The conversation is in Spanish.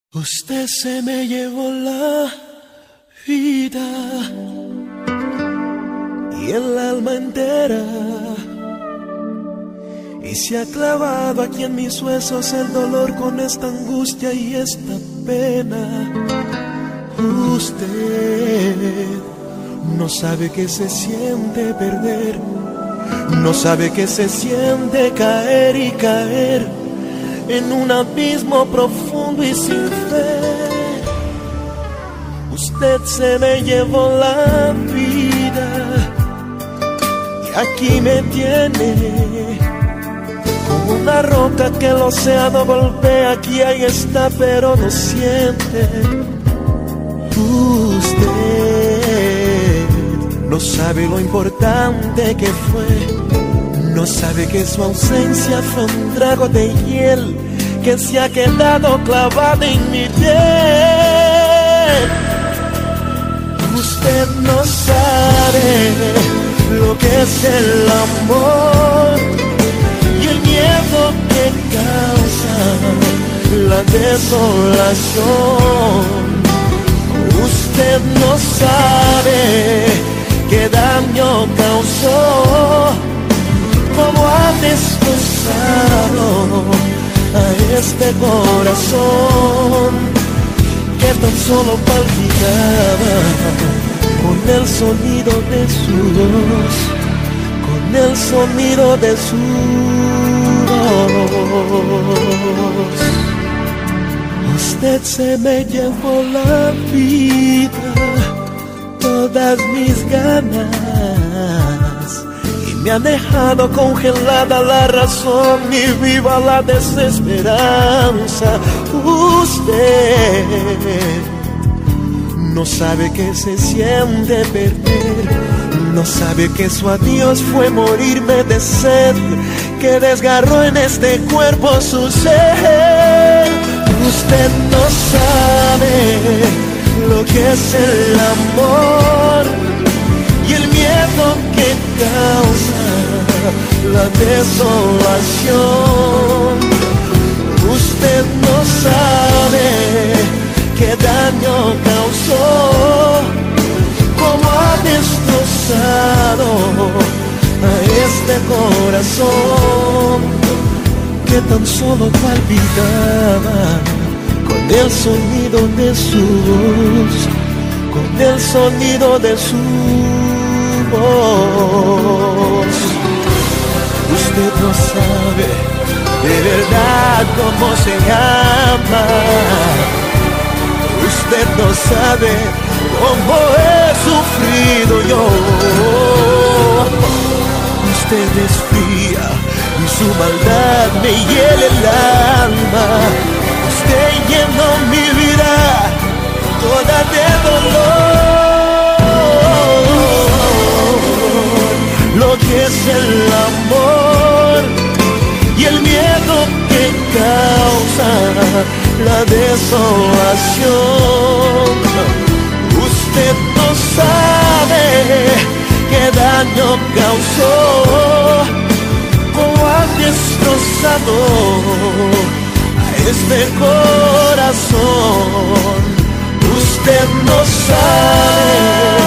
Usted se me llevó la vida y el alma entera, y se ha clavado aquí en mis huesos el dolor con esta angustia y esta pena. Usted no sabe que se siente perder, no sabe que se siente caer y caer en un abismo profundo y sin fe. Usted se me llevó la vida y aquí me tiene como una roca que el océano golpea. Aquí ahí está, pero no siente. Usted no sabe lo importante que fue, no sabe que su ausencia fue un trago de hiel que se ha quedado clavado en mi piel. Usted no sabe lo que es el amor y el miedo que causa la desolación. Usted no sabe qué daño causó, cómo ha destrozado a este corazón que tan solo palpitaba con el sonido de su voz, con el sonido de su voz. Usted se me llevó la vida, todas mis ganas, me ha dejado congelada la razón y viva la desesperanza. Usted no sabe que se siente perder, no sabe que su adiós fue morirme de sed, que desgarró en este cuerpo su ser. Usted no sabe lo que es el amor y el miedo que causa la desolación. Usted no sabe qué daño causó, cómo ha destrozado a este corazón que tan solo palpitaba con el sonido de su voz, con el sonido de su voz. Usted no sabe de verdad cómo se llama, usted no sabe cómo he sufrido yo. Usted es fría y su maldad me hiela el alma. Usted llenó mi vida toda de dolor, lo que es el amor y el miedo que causa la desolación. Usted no sabe qué daño causó, cómo ha destrozado a este corazón. Usted no sabe